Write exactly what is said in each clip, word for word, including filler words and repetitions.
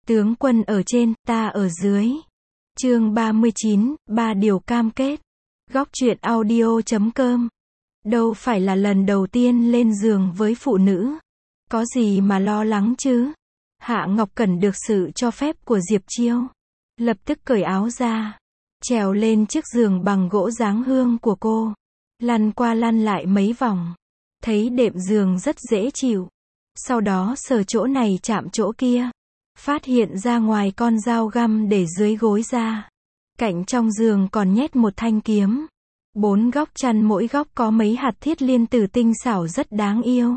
Tướng quân ở trên, ta ở dưới. Chương ba mươi chín, ba điều cam kết. Góc truyện audio chấm com. Đâu phải là lần đầu tiên lên giường với phụ nữ. Có gì mà lo lắng chứ? Hạ Ngọc Cẩn được sự cho phép của Diệp Chiêu. Lập tức cởi áo ra. Trèo lên chiếc giường bằng gỗ dáng hương của cô. Lăn qua lăn lại mấy vòng. Thấy đệm giường rất dễ chịu. Sau đó sờ chỗ này chạm chỗ kia. Phát hiện ra ngoài con dao găm để dưới gối ra. Cạnh trong giường còn nhét một thanh kiếm. Bốn góc chăn mỗi góc có mấy hạt thiết liên tử tinh xảo rất đáng yêu.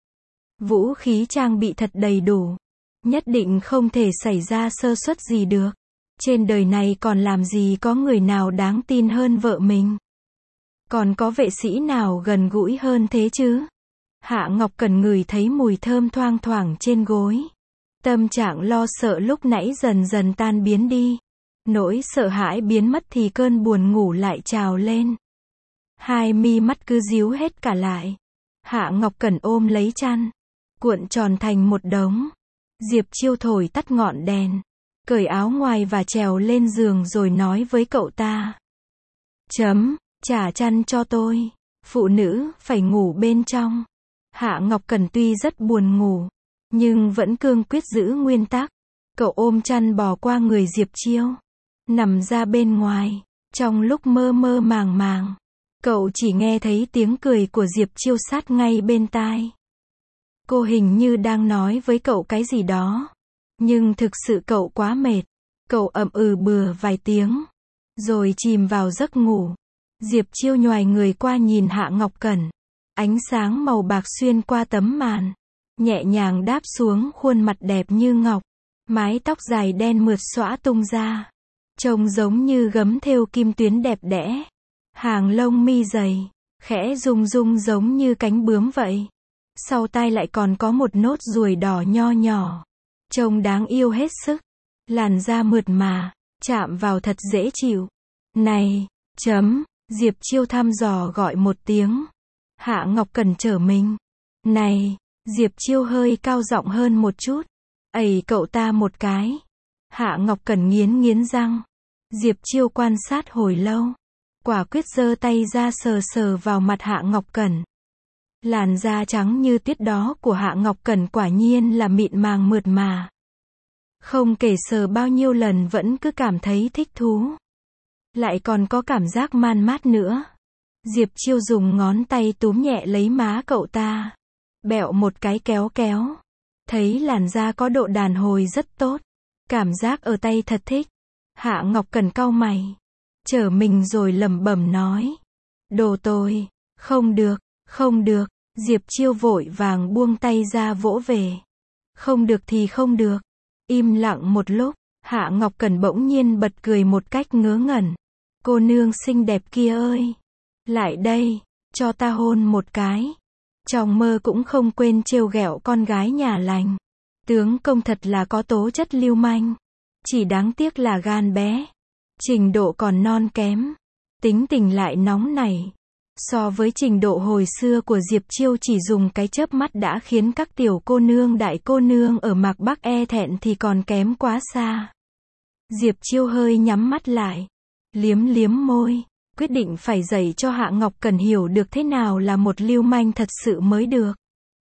Vũ khí trang bị thật đầy đủ. Nhất định không thể xảy ra sơ suất gì được. Trên đời này còn làm gì có người nào đáng tin hơn vợ mình. Còn có vệ sĩ nào gần gũi hơn thế chứ? Hạ Ngọc Cẩn ngửi thấy mùi thơm thoang thoảng trên gối. Tâm trạng lo sợ lúc nãy dần dần tan biến đi. Nỗi sợ hãi biến mất thì cơn buồn ngủ lại trào lên. Hai mi mắt cứ díu hết cả lại. Hạ Ngọc Cẩn ôm lấy chăn. Cuộn tròn thành một đống. Diệp Chiêu thổi tắt ngọn đèn. Cởi áo ngoài và trèo lên giường rồi nói với cậu ta. Chấm, trả chăn cho tôi. Phụ nữ phải ngủ bên trong. Hạ Ngọc Cẩn tuy rất buồn ngủ. Nhưng vẫn cương quyết giữ nguyên tắc. Cậu ôm chăn bò qua người Diệp Chiêu. Nằm ra bên ngoài. Trong lúc mơ mơ màng màng. Cậu chỉ nghe thấy tiếng cười của Diệp Chiêu sát ngay bên tai. Cô hình như đang nói với cậu cái gì đó. Nhưng thực sự cậu quá mệt. Cậu ậm ừ bừa vài tiếng. Rồi chìm vào giấc ngủ. Diệp Chiêu nhoài người qua nhìn Hạ Ngọc Cẩn. Ánh sáng màu bạc xuyên qua tấm màn. Nhẹ nhàng đáp xuống khuôn mặt đẹp như ngọc. Mái tóc dài đen mượt xõa tung ra. Trông giống như gấm thêu kim tuyến đẹp đẽ. Hàng lông mi dày. Khẽ rung rung giống như cánh bướm vậy. Sau tai lại còn có một nốt ruồi đỏ nho nhỏ. Trông đáng yêu hết sức. Làn da mượt mà. Chạm vào thật dễ chịu. Này, chấm. Diệp Chiêu thăm dò gọi một tiếng. Hạ Ngọc Cẩn trở mình. Này. Diệp Chiêu hơi cao giọng hơn một chút. Ẩy cậu ta một cái. Hạ Ngọc Cẩn nghiến nghiến răng. Diệp Chiêu quan sát hồi lâu. Quả quyết giơ tay ra sờ sờ vào mặt Hạ Ngọc Cẩn. Làn da trắng như tuyết đó của Hạ Ngọc Cẩn quả nhiên là mịn màng mượt mà. Không kể sờ bao nhiêu lần vẫn cứ cảm thấy thích thú. Lại còn có cảm giác man mát nữa. Diệp Chiêu dùng ngón tay túm nhẹ lấy má cậu ta. Bẹo một cái kéo kéo. Thấy làn da có độ đàn hồi rất tốt. Cảm giác ở tay thật thích. Hạ Ngọc Cẩn cau mày. Trở mình rồi lẩm bẩm nói. Đồ tôi. Không được, không được. Diệp Chiêu vội vàng buông tay ra vỗ về. Không được thì không được. Im lặng một lúc. Hạ Ngọc Cẩn bỗng nhiên bật cười một cách ngớ ngẩn. Cô nương xinh đẹp kia ơi. Lại đây. Cho ta hôn một cái. Trong mơ cũng không quên trêu ghẹo con gái nhà lành. Tướng công thật là có tố chất lưu manh. Chỉ đáng tiếc là gan bé. Trình độ còn non kém. Tính tình lại nóng nảy. So với trình độ hồi xưa của Diệp Chiêu chỉ dùng cái chớp mắt đã khiến các tiểu cô nương đại cô nương ở Mạc Bắc e thẹn thì còn kém quá xa. Diệp Chiêu hơi nhắm mắt lại. Liếm liếm môi. Quyết định phải dạy cho Hạ Ngọc Cẩn hiểu được thế nào là một lưu manh thật sự mới được.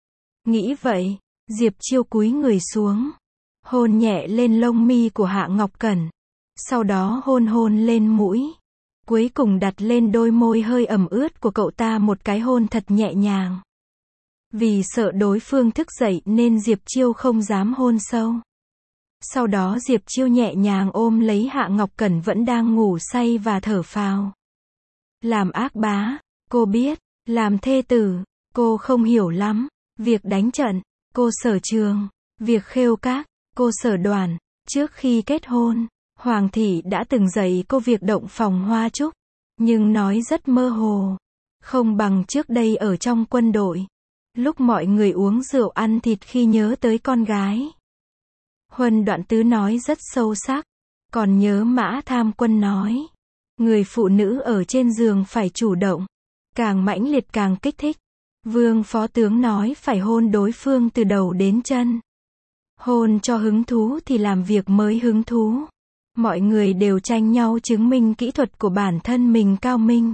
Nghĩ vậy, Diệp Chiêu cúi người xuống. Hôn nhẹ lên lông mi của Hạ Ngọc Cẩn. Sau đó hôn hôn lên mũi. Cuối cùng đặt lên đôi môi hơi ẩm ướt của cậu ta một cái hôn thật nhẹ nhàng. Vì sợ đối phương thức dậy nên Diệp Chiêu không dám hôn sâu. Sau đó Diệp Chiêu nhẹ nhàng ôm lấy Hạ Ngọc Cẩn vẫn đang ngủ say và thở phào. Làm ác bá, cô biết. Làm thê tử, cô không hiểu lắm. Việc đánh trận, cô sở trường. Việc khêu các, cô sở đoàn. Trước khi kết hôn, Hoàng thị đã từng dạy cô việc động phòng hoa trúc. Nhưng nói rất mơ hồ. Không bằng trước đây ở trong quân đội. Lúc mọi người uống rượu ăn thịt khi nhớ tới con gái. Huân Đoạn Tứ nói rất sâu sắc. Còn nhớ Mã Tham Quân nói. Người phụ nữ ở trên giường phải chủ động. Càng mãnh liệt càng kích thích. Vương phó tướng nói phải hôn đối phương từ đầu đến chân. Hôn cho hứng thú thì làm việc mới hứng thú. Mọi người đều tranh nhau chứng minh kỹ thuật của bản thân mình cao minh.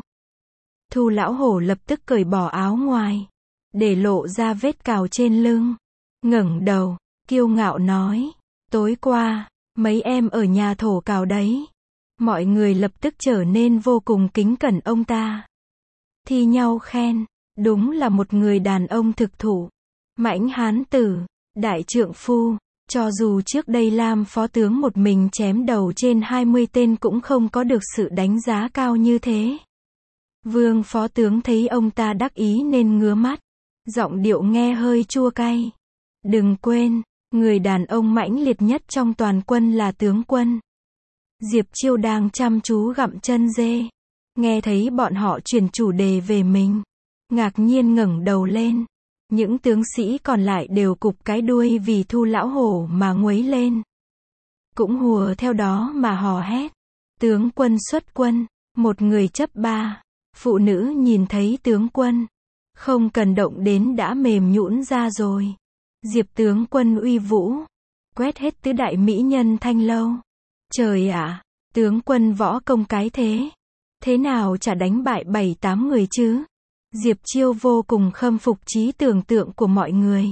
Thu lão hổ lập tức cởi bỏ áo ngoài, để lộ ra vết cào trên lưng. Ngẩng đầu, kiêu ngạo nói, tối qua, mấy em ở nhà thổ cào đấy. Mọi người lập tức trở nên vô cùng kính cẩn ông ta. Thi nhau khen, đúng là một người đàn ông thực thụ. Mãnh hán tử, đại trượng phu. Cho dù trước đây Lam phó tướng một mình chém đầu trên hai mươi tên cũng không có được sự đánh giá cao như thế. Vương phó tướng thấy ông ta đắc ý nên ngứa mắt. Giọng điệu nghe hơi chua cay. Đừng quên, người đàn ông mãnh liệt nhất trong toàn quân là tướng quân. Diệp Chiêu đang chăm chú gặm chân dê. Nghe thấy bọn họ chuyển chủ đề về mình. Ngạc nhiên ngẩng đầu lên. Những tướng sĩ còn lại đều cụp cái đuôi vì Thu lão hổ mà nguấy lên. Cũng hùa theo đó mà hò hét. Tướng quân xuất quân, một người chấp ba. Phụ nữ nhìn thấy tướng quân, không cần động đến đã mềm nhũn ra rồi. Diệp tướng quân uy vũ, quét hết tứ đại mỹ nhân thanh lâu. Trời ạ, tướng quân võ công cái thế. Thế nào chả đánh bại bảy tám người chứ? Diệp Chiêu vô cùng khâm phục trí tưởng tượng của mọi người.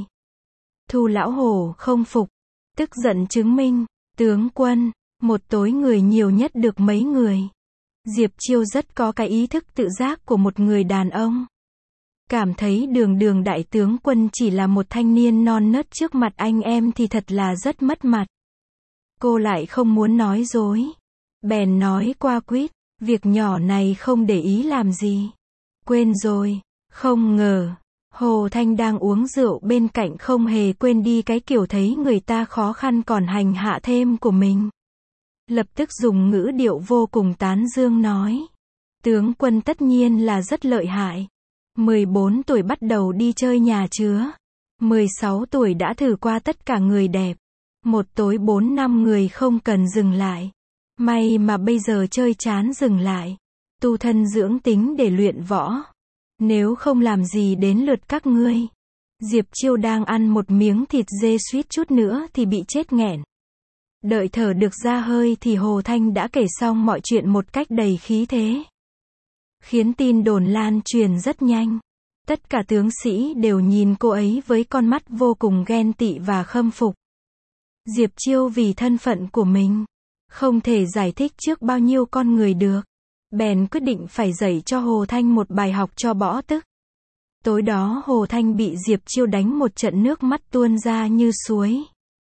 Thu lão hổ không phục, tức giận chứng minh, tướng quân, một tối người nhiều nhất được mấy người. Diệp Chiêu rất có cái ý thức tự giác của một người đàn ông. Cảm thấy đường đường đại tướng quân chỉ là một thanh niên non nớt trước mặt anh em thì thật là rất mất mặt. Cô lại không muốn nói dối. Bèn nói qua quýt, việc nhỏ này không để ý làm gì. Quên rồi, không ngờ, Hồ Thanh đang uống rượu bên cạnh không hề quên đi cái kiểu thấy người ta khó khăn còn hành hạ thêm của mình. Lập tức dùng ngữ điệu vô cùng tán dương nói. Tướng quân tất nhiên là rất lợi hại. mười bốn tuổi bắt đầu đi chơi nhà chứa. mười sáu tuổi đã thử qua tất cả người đẹp. Một tối bốn năm người không cần dừng lại. May mà bây giờ chơi chán dừng lại. Tu thân dưỡng tính để luyện võ. Nếu không làm gì đến lượt các ngươi. Diệp Chiêu đang ăn một miếng thịt dê suýt chút nữa thì bị chết nghẹn. Đợi thở được ra hơi thì Hồ Thanh đã kể xong mọi chuyện một cách đầy khí thế. Khiến tin đồn lan truyền rất nhanh. Tất cả tướng sĩ đều nhìn cô ấy với con mắt vô cùng ghen tị và khâm phục. Diệp Chiêu vì thân phận của mình, không thể giải thích trước bao nhiêu con người được. Bèn quyết định phải dạy cho Hồ Thanh một bài học cho bỏ tức. Tối đó Hồ Thanh bị Diệp Chiêu đánh một trận nước mắt tuôn ra như suối.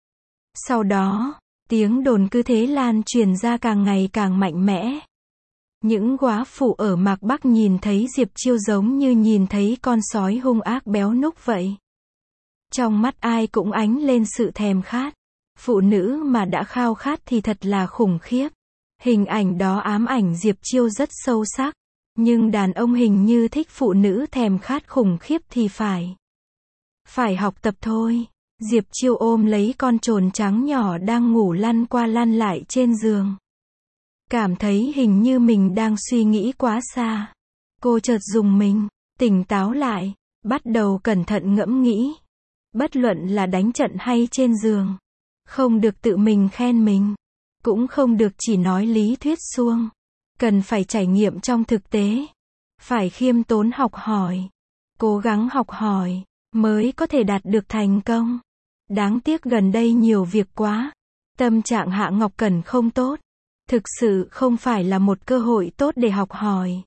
Sau đó, tiếng đồn cứ thế lan truyền ra càng ngày càng mạnh mẽ. Những góa phụ ở Mạc Bắc nhìn thấy Diệp Chiêu giống như nhìn thấy con sói hung ác béo núc vậy. Trong mắt ai cũng ánh lên sự thèm khát. Phụ nữ mà đã khao khát thì thật là khủng khiếp. Hình ảnh đó ám ảnh Diệp Chiêu rất sâu sắc. Nhưng đàn ông hình như thích phụ nữ thèm khát khủng khiếp thì phải. Phải học tập thôi. Diệp Chiêu ôm lấy con trồn trắng nhỏ đang ngủ lăn qua lăn lại trên giường. Cảm thấy hình như mình đang suy nghĩ quá xa. Cô chợt rùng mình, tỉnh táo lại, bắt đầu cẩn thận ngẫm nghĩ. Bất luận là đánh trận hay trên giường, không được tự mình khen mình, cũng không được chỉ nói lý thuyết suông. Cần phải trải nghiệm trong thực tế. Phải khiêm tốn học hỏi. Cố gắng học hỏi, mới có thể đạt được thành công. Đáng tiếc gần đây nhiều việc quá. Tâm trạng Hạ Ngọc Cẩn không tốt. Thực sự không phải là một cơ hội tốt để học hỏi.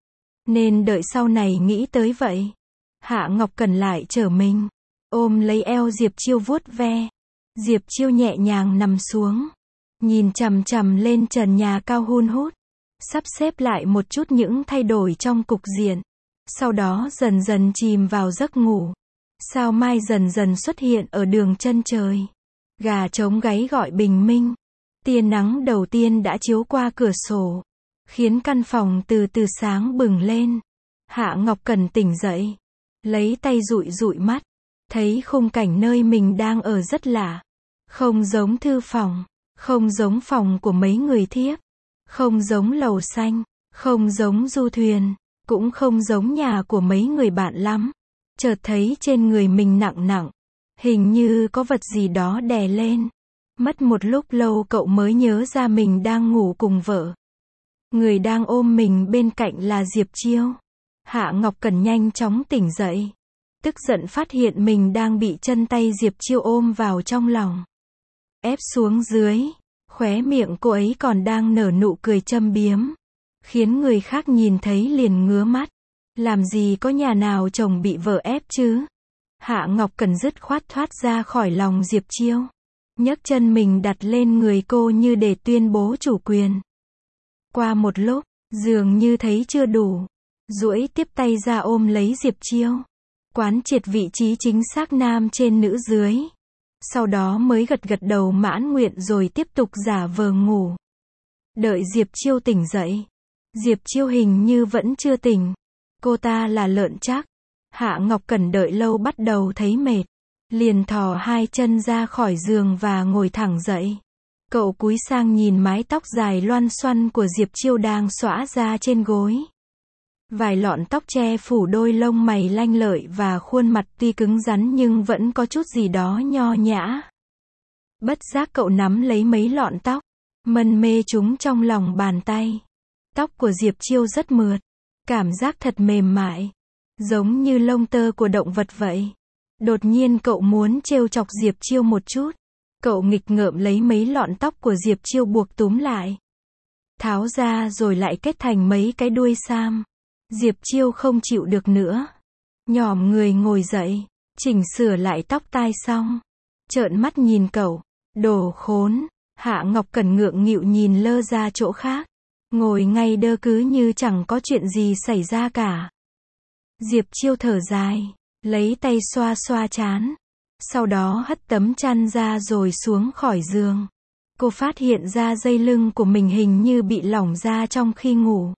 Nên đợi sau này nghĩ tới vậy. Hạ Ngọc Cẩn lại trở mình. Ôm lấy eo Diệp Chiêu vuốt ve. Diệp Chiêu nhẹ nhàng nằm xuống. Nhìn chằm chằm lên trần nhà cao hun hút. Sắp xếp lại một chút những thay đổi trong cục diện. Sau đó dần dần chìm vào giấc ngủ. Sao mai dần dần xuất hiện ở đường chân trời. Gà trống gáy gọi bình minh. Tia nắng đầu tiên đã chiếu qua cửa sổ. Khiến căn phòng từ từ sáng bừng lên. Hạ Ngọc Cẩn tỉnh dậy. Lấy tay dụi dụi mắt. Thấy khung cảnh nơi mình đang ở rất lạ. Không giống thư phòng. Không giống phòng của mấy người thiếp. Không giống lầu xanh. Không giống du thuyền. Cũng không giống nhà của mấy người bạn lắm. Chợt thấy trên người mình nặng nặng. Hình như có vật gì đó đè lên. Mất một lúc lâu cậu mới nhớ ra mình đang ngủ cùng vợ. Người đang ôm mình bên cạnh là Diệp Chiêu. Hạ Ngọc Cẩn nhanh chóng tỉnh dậy. Tức giận phát hiện mình đang bị chân tay Diệp Chiêu ôm vào trong lòng. Ép xuống dưới. Khóe miệng cô ấy còn đang nở nụ cười châm biếm. Khiến người khác nhìn thấy liền ngứa mắt. Làm gì có nhà nào chồng bị vợ ép chứ? Hạ Ngọc Cẩn dứt khoát thoát ra khỏi lòng Diệp Chiêu. Nhấc chân mình đặt lên người cô như để tuyên bố chủ quyền. Qua một lúc, dường như thấy chưa đủ. Duỗi tiếp tay ra ôm lấy Diệp Chiêu. Quán triệt vị trí chính xác nam trên nữ dưới. Sau đó mới gật gật đầu mãn nguyện rồi tiếp tục giả vờ ngủ. Đợi Diệp Chiêu tỉnh dậy. Diệp Chiêu hình như vẫn chưa tỉnh. Cô ta là lợn chắc. Hạ Ngọc Cẩn đợi lâu bắt đầu thấy mệt. Liền thò hai chân ra khỏi giường và ngồi thẳng dậy. Cậu cúi sang nhìn mái tóc dài loăn xoăn của Diệp Chiêu đang xõa ra trên gối. Vài lọn tóc che phủ đôi lông mày lanh lợi và khuôn mặt tuy cứng rắn nhưng vẫn có chút gì đó nho nhã. Bất giác cậu nắm lấy mấy lọn tóc, mân mê chúng trong lòng bàn tay. Tóc của Diệp Chiêu rất mượt, cảm giác thật mềm mại, giống như lông tơ của động vật vậy. Đột nhiên cậu muốn trêu chọc Diệp Chiêu một chút. Cậu nghịch ngợm lấy mấy lọn tóc của Diệp Chiêu buộc túm lại. Tháo ra rồi lại kết thành mấy cái đuôi sam. Diệp Chiêu không chịu được nữa. Nhòm người ngồi dậy, chỉnh sửa lại tóc tai xong. Trợn mắt nhìn cậu. Đồ khốn. Hạ Ngọc Cẩn ngượng nghịu nhìn lơ ra chỗ khác. Ngồi ngay đơ cứ như chẳng có chuyện gì xảy ra cả. Diệp Chiêu thở dài, lấy tay xoa xoa trán. Sau đó hất tấm chăn ra rồi xuống khỏi giường. Cô phát hiện ra dây lưng của mình hình như bị lỏng ra trong khi ngủ.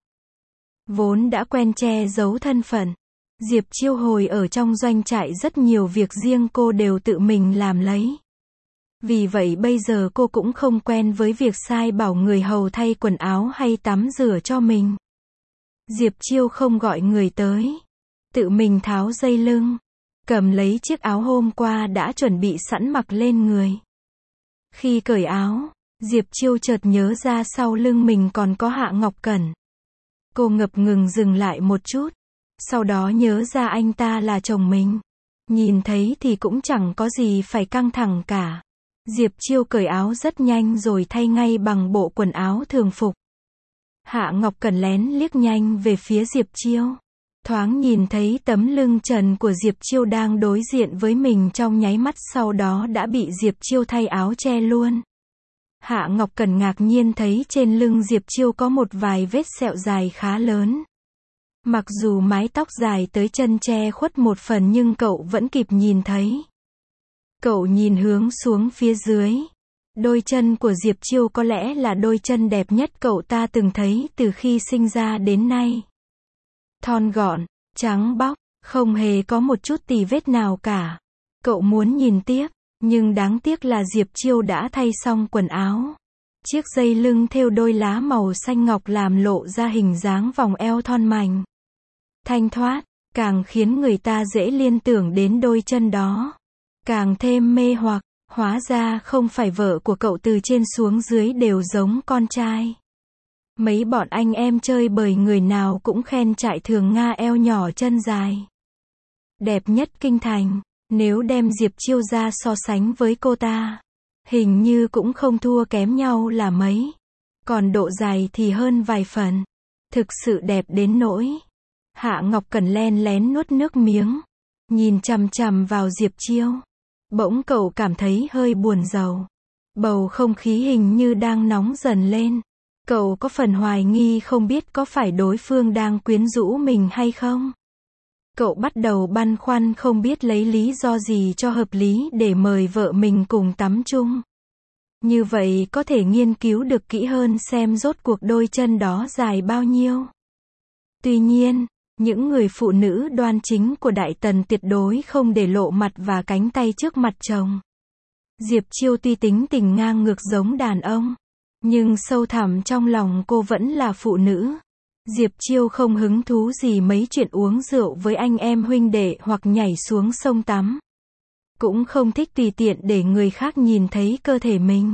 Vốn đã quen che giấu thân phận. Diệp Chiêu hồi ở trong doanh trại rất nhiều việc riêng cô đều tự mình làm lấy. Vì vậy bây giờ cô cũng không quen với việc sai bảo người hầu thay quần áo hay tắm rửa cho mình. Diệp Chiêu không gọi người tới. Tự mình tháo dây lưng. Cầm lấy chiếc áo hôm qua đã chuẩn bị sẵn mặc lên người. Khi cởi áo, Diệp Chiêu chợt nhớ ra sau lưng mình còn có Hạ Ngọc Cẩn. Cô ngập ngừng dừng lại một chút. Sau đó nhớ ra anh ta là chồng mình. Nhìn thấy thì cũng chẳng có gì phải căng thẳng cả. Diệp Chiêu cởi áo rất nhanh rồi thay ngay bằng bộ quần áo thường phục. Hạ Ngọc Cẩn lén liếc nhanh về phía Diệp Chiêu. Thoáng nhìn thấy tấm lưng trần của Diệp Chiêu đang đối diện với mình trong nháy mắt, sau đó đã bị Diệp Chiêu thay áo che luôn. Hạ Ngọc Cẩn ngạc nhiên thấy trên lưng Diệp Chiêu có một vài vết sẹo dài khá lớn. Mặc dù mái tóc dài tới chân che khuất một phần nhưng cậu vẫn kịp nhìn thấy. Cậu nhìn hướng xuống phía dưới. Đôi chân của Diệp Chiêu có lẽ là đôi chân đẹp nhất cậu ta từng thấy từ khi sinh ra đến nay. Thon gọn, trắng bóc, không hề có một chút tì vết nào cả. Cậu muốn nhìn tiếp, nhưng đáng tiếc là Diệp Chiêu đã thay xong quần áo. Chiếc dây lưng thêu đôi lá màu xanh ngọc làm lộ ra hình dáng vòng eo thon mảnh. Thanh thoát, càng khiến người ta dễ liên tưởng đến đôi chân đó. Càng thêm mê hoặc, hóa ra không phải vợ của cậu từ trên xuống dưới đều giống con trai. Mấy bọn anh em chơi bời người nào cũng khen trại thường Nga eo nhỏ chân dài. Đẹp nhất kinh thành, nếu đem Diệp Chiêu ra so sánh với cô ta. Hình như cũng không thua kém nhau là mấy. Còn độ dài thì hơn vài phần. Thực sự đẹp đến nỗi. Hạ Ngọc Cẩn len lén nuốt nước miếng. Nhìn chằm chằm vào Diệp Chiêu. Bỗng cậu cảm thấy hơi buồn rầu. Bầu không khí hình như đang nóng dần lên. Cậu có phần hoài nghi không biết có phải đối phương đang quyến rũ mình hay không. Cậu bắt đầu băn khoăn không biết lấy lý do gì cho hợp lý để mời vợ mình cùng tắm chung. Như vậy có thể nghiên cứu được kỹ hơn xem rốt cuộc đôi chân đó dài bao nhiêu. Tuy nhiên, những người phụ nữ đoan chính của Đại Tần tuyệt đối không để lộ mặt và cánh tay trước mặt chồng. Diệp Chiêu tuy tính tình ngang ngược giống đàn ông, nhưng sâu thẳm trong lòng cô vẫn là phụ nữ. Diệp Chiêu không hứng thú gì mấy chuyện uống rượu với anh em huynh đệ hoặc nhảy xuống sông tắm. Cũng không thích tùy tiện để người khác nhìn thấy cơ thể mình.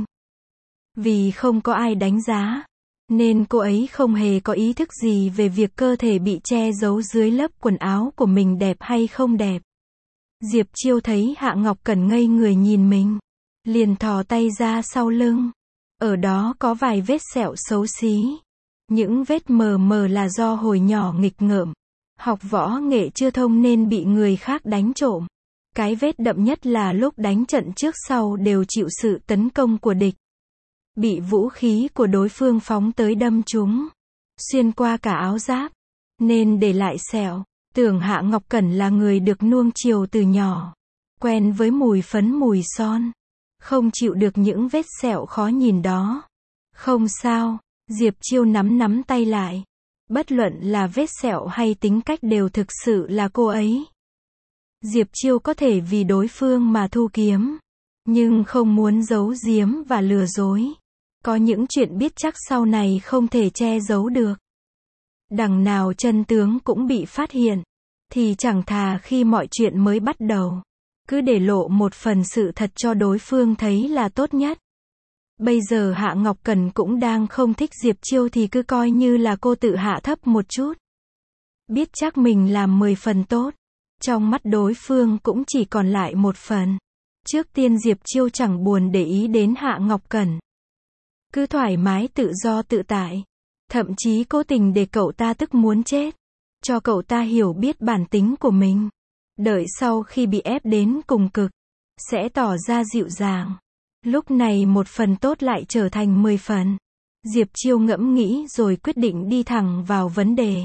Vì không có ai đánh giá, nên cô ấy không hề có ý thức gì về việc cơ thể bị che giấu dưới lớp quần áo của mình đẹp hay không đẹp. Diệp Chiêu thấy Hạ Ngọc Cẩn ngây người nhìn mình, liền thò tay ra sau lưng. Ở đó có vài vết sẹo xấu xí. Những vết mờ mờ là do hồi nhỏ nghịch ngợm, học võ nghệ chưa thông nên bị người khác đánh trộm. Cái vết đậm nhất là lúc đánh trận trước sau đều chịu sự tấn công của địch. Bị vũ khí của đối phương phóng tới đâm trúng, xuyên qua cả áo giáp, nên để lại sẹo. Tưởng Hạ Ngọc Cẩn là người được nuông chiều từ nhỏ, quen với mùi phấn mùi son, không chịu được những vết sẹo khó nhìn đó. Không sao, Diệp Chiêu nắm nắm tay lại. Bất luận là vết sẹo hay tính cách đều thực sự là cô ấy. Diệp Chiêu có thể vì đối phương mà thu kiếm, nhưng không muốn giấu giếm và lừa dối. Có những chuyện biết chắc sau này không thể che giấu được. Đằng nào chân tướng cũng bị phát hiện, thì chẳng thà khi mọi chuyện mới bắt đầu, cứ để lộ một phần sự thật cho đối phương thấy là tốt nhất. Bây giờ Hạ Ngọc Cẩn cũng đang không thích Diệp Chiêu thì cứ coi như là cô tự hạ thấp một chút. Biết chắc mình làm mười phần tốt, trong mắt đối phương cũng chỉ còn lại một phần. Trước tiên Diệp Chiêu chẳng buồn để ý đến Hạ Ngọc Cẩn. Cứ thoải mái tự do tự tại. Thậm chí cố tình để cậu ta tức muốn chết. Cho cậu ta hiểu biết bản tính của mình. Đợi sau khi bị ép đến cùng cực, sẽ tỏ ra dịu dàng. Lúc này một phần tốt lại trở thành mười phần. Diệp Chiêu ngẫm nghĩ rồi quyết định đi thẳng vào vấn đề.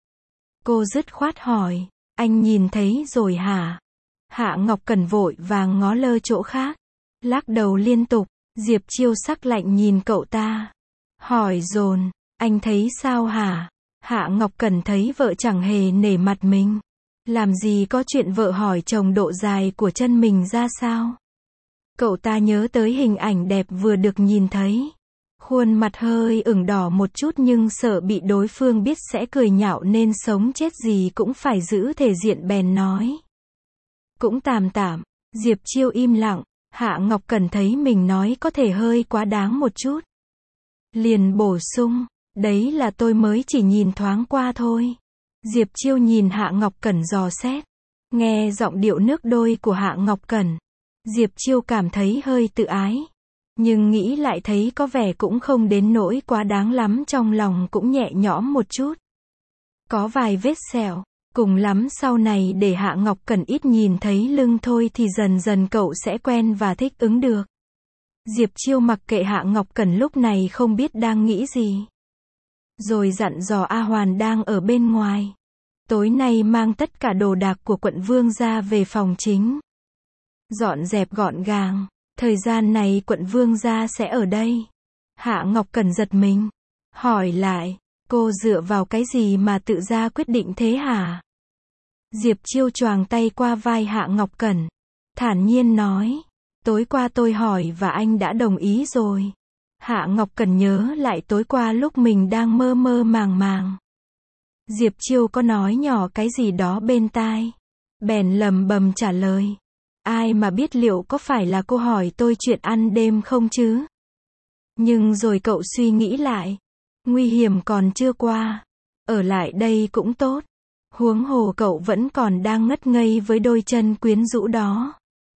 Cô dứt khoát hỏi, anh nhìn thấy rồi hả? Hạ Ngọc Cẩn vội vàng ngó lơ chỗ khác, lắc đầu liên tục. Diệp Chiêu sắc lạnh nhìn cậu ta, hỏi dồn, anh thấy sao hả? Hạ Ngọc Cẩn thấy vợ chẳng hề nể mặt mình. Làm gì có chuyện vợ hỏi chồng độ dài của chân mình ra sao? Cậu ta nhớ tới hình ảnh đẹp vừa được nhìn thấy. Khuôn mặt hơi ửng đỏ một chút nhưng sợ bị đối phương biết sẽ cười nhạo nên sống chết gì cũng phải giữ thể diện bèn nói. Cũng tạm tạm. Diệp Chiêu im lặng. Hạ Ngọc Cẩn thấy mình nói có thể hơi quá đáng một chút, liền bổ sung, đấy là tôi mới chỉ nhìn thoáng qua thôi. Diệp Chiêu nhìn Hạ Ngọc Cẩn dò xét, nghe giọng điệu nước đôi của Hạ Ngọc Cẩn, Diệp Chiêu cảm thấy hơi tự ái, nhưng nghĩ lại thấy có vẻ cũng không đến nỗi quá đáng lắm, trong lòng cũng nhẹ nhõm một chút. Có vài vết sẹo, cùng lắm sau này để Hạ Ngọc Cẩn ít nhìn thấy lưng thôi thì dần dần cậu sẽ quen và thích ứng được. Diệp Chiêu mặc kệ Hạ Ngọc Cẩn lúc này không biết đang nghĩ gì. Rồi dặn dò A Hoàn đang ở bên ngoài. Tối nay mang tất cả đồ đạc của quận Vương gia về phòng chính. Dọn dẹp gọn gàng. Thời gian này quận Vương gia sẽ ở đây. Hạ Ngọc Cẩn giật mình. Hỏi lại, cô dựa vào cái gì mà tự ra quyết định thế hả? Diệp Chiêu choàng tay qua vai Hạ Ngọc Cẩn. Thản nhiên nói, tối qua tôi hỏi và anh đã đồng ý rồi. Hạ Ngọc Cẩn nhớ lại tối qua lúc mình đang mơ mơ màng màng. Diệp Chiêu có nói nhỏ cái gì đó bên tai. Bèn lầm bầm trả lời. Ai mà biết liệu có phải là cô hỏi tôi chuyện ăn đêm không chứ? Nhưng rồi cậu suy nghĩ lại. Nguy hiểm còn chưa qua. Ở lại đây cũng tốt. Huống hồ cậu vẫn còn đang ngất ngây với đôi chân quyến rũ đó.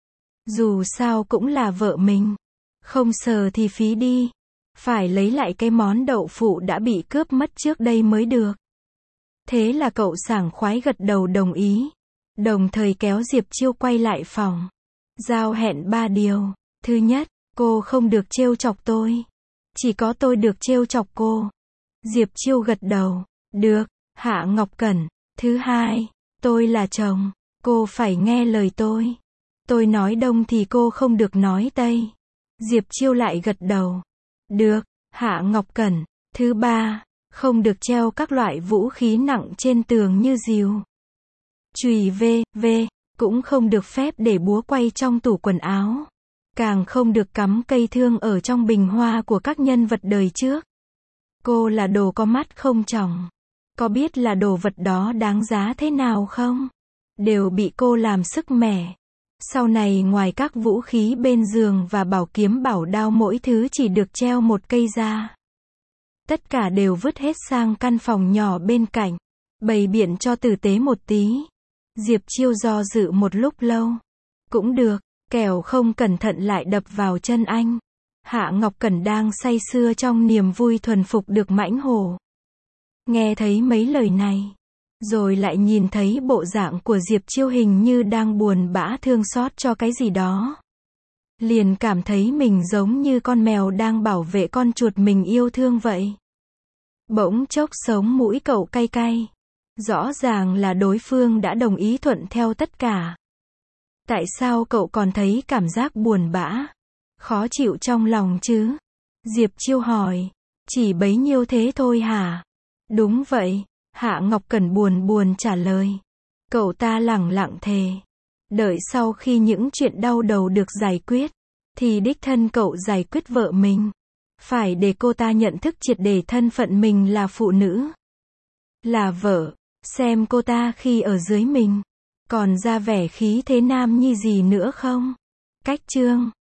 Dù sao cũng là vợ mình. Không sờ thì phí đi. Phải lấy lại cái món đậu phụ đã bị cướp mất trước đây mới được. Thế là cậu sảng khoái gật đầu đồng ý. Đồng thời kéo Diệp Chiêu quay lại phòng. Giao hẹn ba điều. Thứ nhất, cô không được trêu chọc tôi. Chỉ có tôi được trêu chọc cô. Diệp Chiêu gật đầu. Được, Hạ Ngọc Cẩn. Thứ hai, tôi là chồng. Cô phải nghe lời tôi. Tôi nói đông thì cô không được nói tây. Diệp Chiêu lại gật đầu. Được, Hạ Ngọc Cẩn. Thứ ba, không được treo các loại vũ khí nặng trên tường như rìu, chùy vê vê, cũng không được phép để búa quay trong tủ quần áo. Càng không được cắm cây thương ở trong bình hoa của các nhân vật đời trước. Cô là đồ có mắt không tròng. Có biết là đồ vật đó đáng giá thế nào không? Đều bị cô làm sức mẻ. Sau này ngoài các vũ khí bên giường và bảo kiếm bảo đao mỗi thứ chỉ được treo một cây ra. Tất cả đều vứt hết sang căn phòng nhỏ bên cạnh, bày biện cho tử tế một tí. Diệp Chiêu do dự một lúc lâu. Cũng được, kẻo không cẩn thận lại đập vào chân anh. Hạ Ngọc Cẩn đang say sưa trong niềm vui thuần phục được mãnh hổ. Nghe thấy mấy lời này, rồi lại nhìn thấy bộ dạng của Diệp Chiêu hình như đang buồn bã thương xót cho cái gì đó. Liền cảm thấy mình giống như con mèo đang bảo vệ con chuột mình yêu thương vậy. Bỗng chốc sống mũi cậu cay cay. Rõ ràng là đối phương đã đồng ý thuận theo tất cả. Tại sao cậu còn thấy cảm giác buồn bã, khó chịu trong lòng chứ? Diệp Chiêu hỏi. Chỉ bấy nhiêu thế thôi hả? Đúng vậy, Hạ Ngọc Cẩn buồn buồn trả lời. Cậu ta lẳng lặng thề. Đợi sau khi những chuyện đau đầu được giải quyết, thì đích thân cậu giải quyết vợ mình. Phải để cô ta nhận thức triệt để thân phận mình là phụ nữ, là vợ. Xem cô ta khi ở dưới mình còn ra vẻ khí thế nam nhi gì nữa không? Cách chương